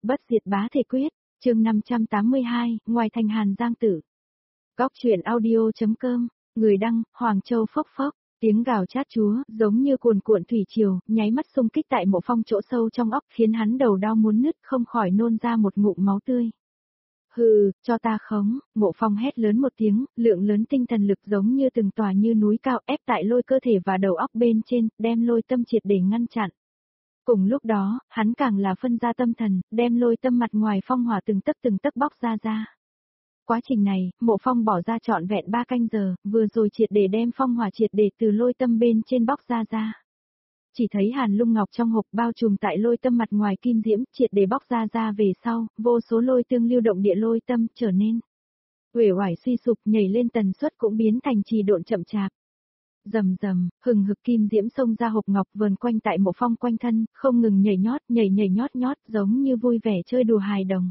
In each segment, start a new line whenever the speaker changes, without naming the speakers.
Bất diệt bá thể quyết, chương 582, ngoài thành Hàn Giang Tử. Góc truyện audio.com, người đăng, Hoàng Châu Phốc Phốc, tiếng gào chát chúa, giống như cuồn cuộn thủy triều, nháy mắt xung kích tại Mộ Phong chỗ sâu trong óc, khiến hắn đầu đau muốn nứt, không khỏi nôn ra một ngụm máu tươi. Hừ, cho ta khống, Mộ Phong hét lớn một tiếng, lượng lớn tinh thần lực giống như từng tòa như núi cao ép tại lôi cơ thể và đầu óc bên trên, đem lôi tâm triệt để ngăn chặn. Cùng lúc đó, hắn càng là phân ra tâm thần, đem lôi tâm mặt ngoài phong hỏa từng tấc bóc ra. Quá trình này, Mộ Phong bỏ ra trọn vẹn 3 canh giờ, vừa rồi triệt để đem phong hỏa triệt để từ lôi tâm bên trên bóc ra. Chỉ thấy hàn lung ngọc trong hộp bao trùm tại lôi tâm mặt ngoài kim diễm, triệt để bóc ra về sau, vô số lôi tương lưu động địa lôi tâm trở nên uể oải suy sụp, nhảy lên tần suất cũng biến thành trì độn chậm chạp. Rầm rầm, hừng hực kim diễm xông ra hộp ngọc vờn quanh tại Mộ Phong quanh thân, không ngừng nhảy nhót, giống như vui vẻ chơi đùa hài đồng.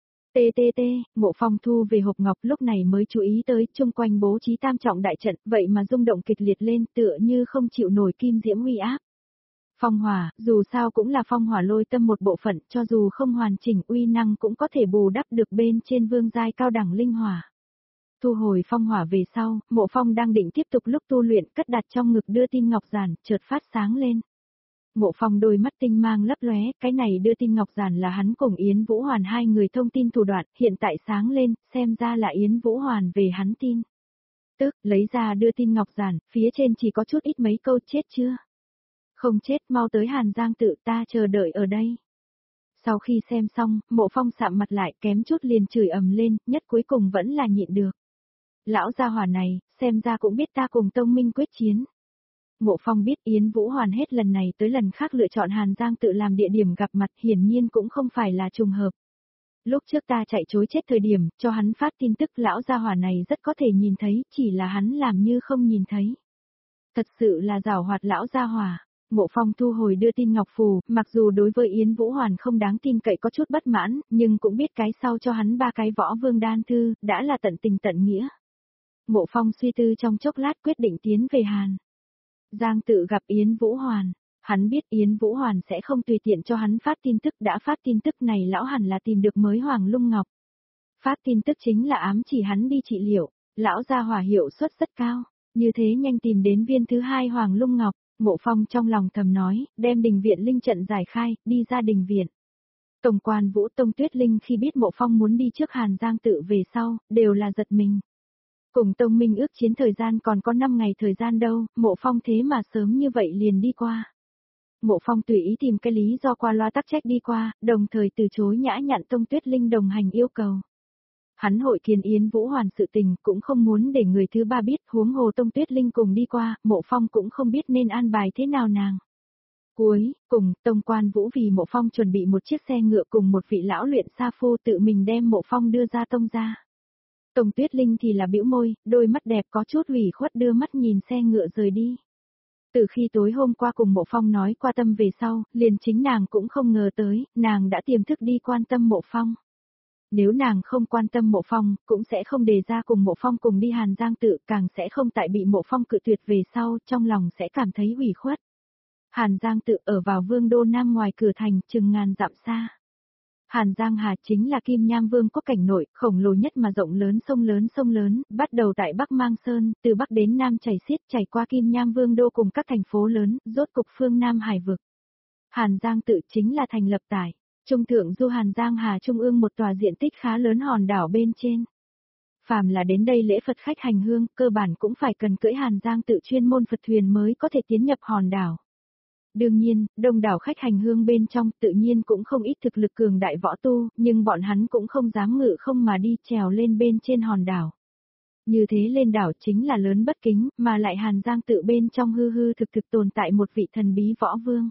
Mộ Phong thu về hộp ngọc lúc này mới chú ý tới chung quanh bố trí tam trọng đại trận, vậy mà rung động kịch liệt lên tựa như không chịu nổi kim diễm uy áp. Phong hỏa, dù sao cũng là phong hỏa lôi tâm một bộ phận, cho dù không hoàn chỉnh uy năng cũng có thể bù đắp được bên trên vương giai cao đẳng linh hỏa. Thu hồi phong hỏa về sau, Mộ Phong đang định tiếp tục lúc tu luyện, cất đặt trong ngực đưa tin ngọc giản, chợt phát sáng lên. Mộ Phong đôi mắt tinh mang lấp lóe, cái này đưa tin ngọc giản là hắn cùng Yến Vũ Hoàn hai người thông tin thủ đoạn, hiện tại sáng lên, xem ra là Yến Vũ Hoàn về hắn tin. Tức, lấy ra đưa tin ngọc giản, phía trên chỉ có chút ít mấy câu chết chưa? Không chết, mau tới Hàn Giang Tự, ta chờ đợi ở đây. Sau khi xem xong, Mộ Phong sạm mặt lại, kém chút liền chửi ầm lên, nhất cuối cùng vẫn là nhịn được. Lão gia hỏa này, xem ra cũng biết ta cùng Tông Minh quyết chiến. Mộ Phong biết Yến Vũ Hoàn hết lần này tới lần khác lựa chọn Hàn Giang Tự làm địa điểm gặp mặt, hiển nhiên cũng không phải là trùng hợp. Lúc trước ta chạy trối chết thời điểm, cho hắn phát tin tức lão gia hỏa này rất có thể nhìn thấy, chỉ là hắn làm như không nhìn thấy. Thật sự là giảo hoạt lão gia hỏa. Mộ Phong thu hồi đưa tin ngọc phù, mặc dù đối với Yến Vũ Hoàn không đáng tin cậy có chút bất mãn, nhưng cũng biết cái sau cho hắn 3 cái võ vương đan thư, đã là tận tình tận nghĩa. Mộ Phong suy tư trong chốc lát quyết định tiến về Hàn Giang Tự gặp Yến Vũ Hoàn. Hắn biết Yến Vũ Hoàn sẽ không tùy tiện cho hắn phát tin tức, đã phát tin tức này lão hẳn là tìm được mới Hoàng Lung Ngọc. Phát tin tức chính là ám chỉ hắn đi trị liệu, lão gia hỏa hiệu suất rất cao, như thế nhanh tìm đến viên thứ 2 Hoàng Lung Ngọc. Mộ Phong trong lòng thầm nói, đem đình viện linh trận giải khai, đi ra đình viện. Tổng quan Vũ Tông Tuyết Linh khi biết Mộ Phong muốn đi trước Hàn Giang Tự về sau, đều là giật mình. Cùng Tông Minh ước chiến thời gian còn có 5 ngày thời gian đâu, Mộ Phong thế mà sớm như vậy liền đi qua. Mộ Phong tùy ý tìm cái lý do qua loa tắc trách đi qua, đồng thời từ chối nhã nhặn Tông Tuyết Linh đồng hành yêu cầu. Hắn hội kiến Yến Vũ Hoàn sự tình cũng không muốn để người thứ 3 biết, huống hồ Tông Tuyết Linh cùng đi qua, Mộ Phong cũng không biết nên an bài thế nào nàng. Cuối cùng, Tông Quan Vũ vì Mộ Phong chuẩn bị một chiếc xe ngựa cùng một vị lão luyện sa phu tự mình đem Mộ Phong đưa ra Tông ra. Tông Tuyết Linh thì là bĩu môi, đôi mắt đẹp có chút ủy khuất đưa mắt nhìn xe ngựa rời đi. Từ khi tối hôm qua cùng Mộ Phong nói qua tâm về sau, liền chính nàng cũng không ngờ tới, nàng đã tiềm thức đi quan tâm Mộ Phong. Nếu nàng không quan tâm Mộ Phong, cũng sẽ không đề ra cùng Mộ Phong cùng đi Hàn Giang Tự, càng sẽ không tại bị Mộ Phong cự tuyệt về sau, trong lòng sẽ cảm thấy ủy khuất. Hàn Giang Tự ở vào Vương đô Nam ngoài cửa thành, chừng ngàn dặm xa. Hàn Giang Hà chính là Kim Nham Vương quốc cảnh nội, khổng lồ nhất mà rộng lớn, sông lớn, bắt đầu tại Bắc Mang Sơn, từ Bắc đến Nam chảy xiết, chảy qua Kim Nham Vương đô cùng các thành phố lớn, rốt cục phương Nam Hải vực. Hàn Giang Tự chính là thành lập tại Trung thượng du Hàn Giang Hà trung ương một tòa diện tích khá lớn hòn đảo bên trên. Phàm là đến đây lễ Phật khách hành hương, cơ bản cũng phải cần cưỡi Hàn Giang Tự chuyên môn Phật thuyền mới có thể tiến nhập hòn đảo. Đương nhiên, đông đảo khách hành hương bên trong tự nhiên cũng không ít thực lực cường đại võ tu, nhưng bọn hắn cũng không dám ngự không mà đi trèo lên bên trên hòn đảo. Như thế lên đảo chính là lớn bất kính, mà lại Hàn Giang Tự bên trong hư thực tồn tại một vị thần bí võ vương.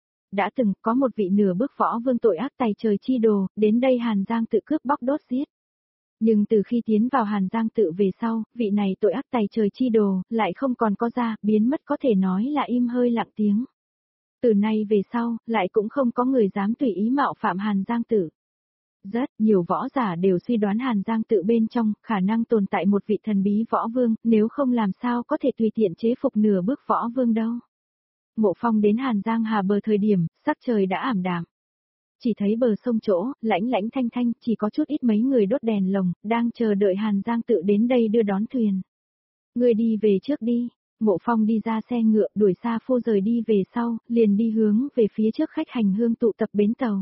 Đã từng có một vị nửa bước võ vương tội ác tày trời chi đồ, đến đây Hàn Giang Tự cướp bóc đốt giết. Nhưng từ khi tiến vào Hàn Giang Tự về sau, vị này tội ác tày trời chi đồ, lại không còn có ra, biến mất có thể nói là im hơi lặng tiếng. Từ nay về sau, lại cũng không có người dám tùy ý mạo phạm Hàn Giang Tự. Rất nhiều võ giả đều suy đoán Hàn Giang Tự bên trong, khả năng tồn tại một vị thần bí võ vương, nếu không làm sao có thể tùy tiện chế phục nửa bước võ vương đâu. Mộ Phong đến Hàn Giang Hà bờ thời điểm, sắc trời đã ảm đạm. chỉ thấy bờ sông chỗ, lãnh lãnh thanh thanh, chỉ có chút ít mấy người đốt đèn lồng, đang chờ đợi Hàn Giang Tự đến đây đưa đón thuyền. Ngươi đi về trước đi. Mộ Phong đi ra xe ngựa, đuổi Sa Phu rời đi về sau, liền đi hướng về phía trước khách hành hương tụ tập bến tàu.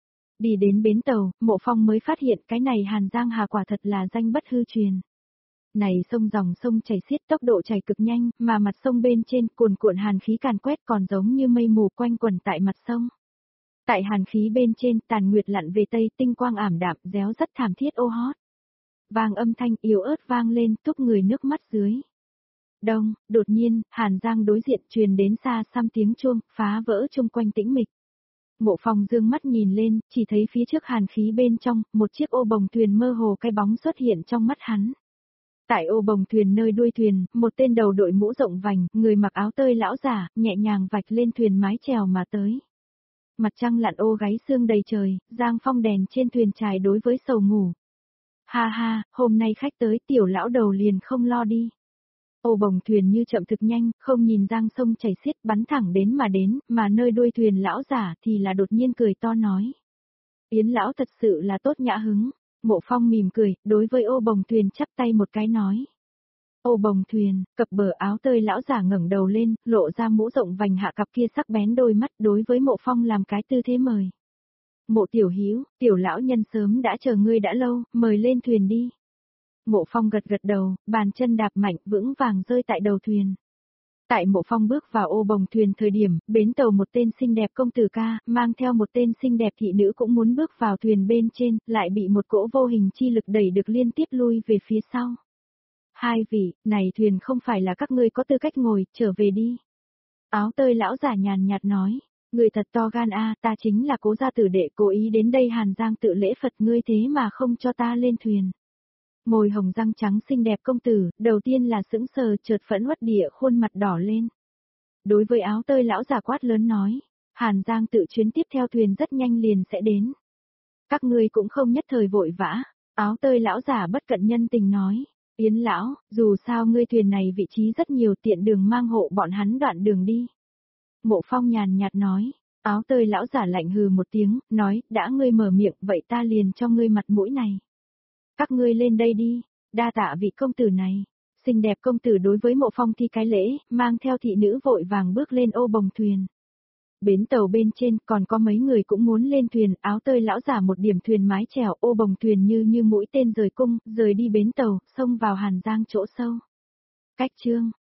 Đi đến bến tàu, Mộ Phong mới phát hiện cái này Hàn Giang Hà quả thật là danh bất hư truyền. Này sông dòng sông chảy xiết, tốc độ chảy cực nhanh, mà mặt sông bên trên cuồn cuộn hàn khí càn quét còn giống như mây mù quanh quẩn tại mặt sông. Tại hàn khí bên trên, tàn nguyệt lặn về tây, tinh quang ảm đạm, réo rất thảm thiết ô hót. Vang âm thanh yếu ớt vang lên, túc người nước mắt dưới. Đông, đột nhiên, Hàn Giang đối diện truyền đến xa xăm tiếng chuông, phá vỡ chung quanh tĩnh mịch. Mộ Phong dương mắt nhìn lên, chỉ thấy phía trước hàn khí bên trong, một chiếc ô bồng thuyền mơ hồ cái bóng xuất hiện trong mắt hắn. Tại ô bồng thuyền nơi đuôi thuyền, một tên đầu đội mũ rộng vành, người mặc áo tơi lão giả, nhẹ nhàng vạch lên thuyền mái chèo mà tới. Mặt trăng lặn ô gáy sương đầy trời, giang phong đèn trên thuyền trài đối với sầu ngủ. Ha ha, hôm nay khách tới tiểu lão đầu liền không lo đi. Ô bồng thuyền như chậm thực nhanh, không nhìn giang sông chảy xiết bắn thẳng đến, mà nơi đuôi thuyền lão giả thì là đột nhiên cười to nói. Yến lão thật sự là tốt nhã hứng. Mộ Phong mỉm cười, đối với ô bồng thuyền chắp tay một cái nói. Ô bồng thuyền, cập bờ áo tơi lão giả ngẩng đầu lên, lộ ra mũ rộng vành hạ cặp kia sắc bén đôi mắt đối với Mộ Phong làm cái tư thế mời. Mộ tiểu hữu, tiểu lão nhân sớm đã chờ ngươi đã lâu, mời lên thuyền đi. Mộ Phong gật gật đầu, bàn chân đạp mạnh vững vàng rơi tại đầu thuyền. Tại Mộ Phong bước vào ô bồng thuyền thời điểm, bến tàu một tên xinh đẹp công tử ca, mang theo một tên xinh đẹp thị nữ cũng muốn bước vào thuyền bên trên, lại bị một cỗ vô hình chi lực đẩy được liên tiếp lui về phía sau. Hai vị, này thuyền không phải là các ngươi có tư cách ngồi, trở về đi. Áo tơi lão giả nhàn nhạt nói, người thật to gan a, ta chính là Cố gia tử đệ cố ý đến đây Hàn Giang tự lễ Phật ngươi thế mà không cho ta lên thuyền. Môi hồng răng trắng xinh đẹp công tử, đầu tiên là sững sờ chợt phẫn uất địa khuôn mặt đỏ lên. Đối với áo tơi lão giả quát lớn nói, Hàn Giang tự chuyến tiếp theo thuyền rất nhanh liền sẽ đến. Các ngươi cũng không nhất thời vội vã, áo tơi lão giả bất cận nhân tình nói, Yến lão, dù sao ngươi thuyền này vị trí rất nhiều tiện đường mang hộ bọn hắn đoạn đường đi. Mộ Phong nhàn nhạt nói, áo tơi lão giả lạnh hừ một tiếng, nói, đã ngươi mở miệng vậy ta liền cho ngươi mặt mũi này. Các ngươi lên đây đi, đa tạ vị công tử này. Xinh đẹp công tử đối với Mộ Phong thi cái lễ, mang theo thị nữ vội vàng bước lên ô bồng thuyền. Bến tàu bên trên còn có mấy người cũng muốn lên thuyền, áo tơi lão giả một điểm thuyền mái chèo ô bồng thuyền như mũi tên rời cung, rời đi bến tàu, xông vào Hàn Giang chỗ sâu. Cách chương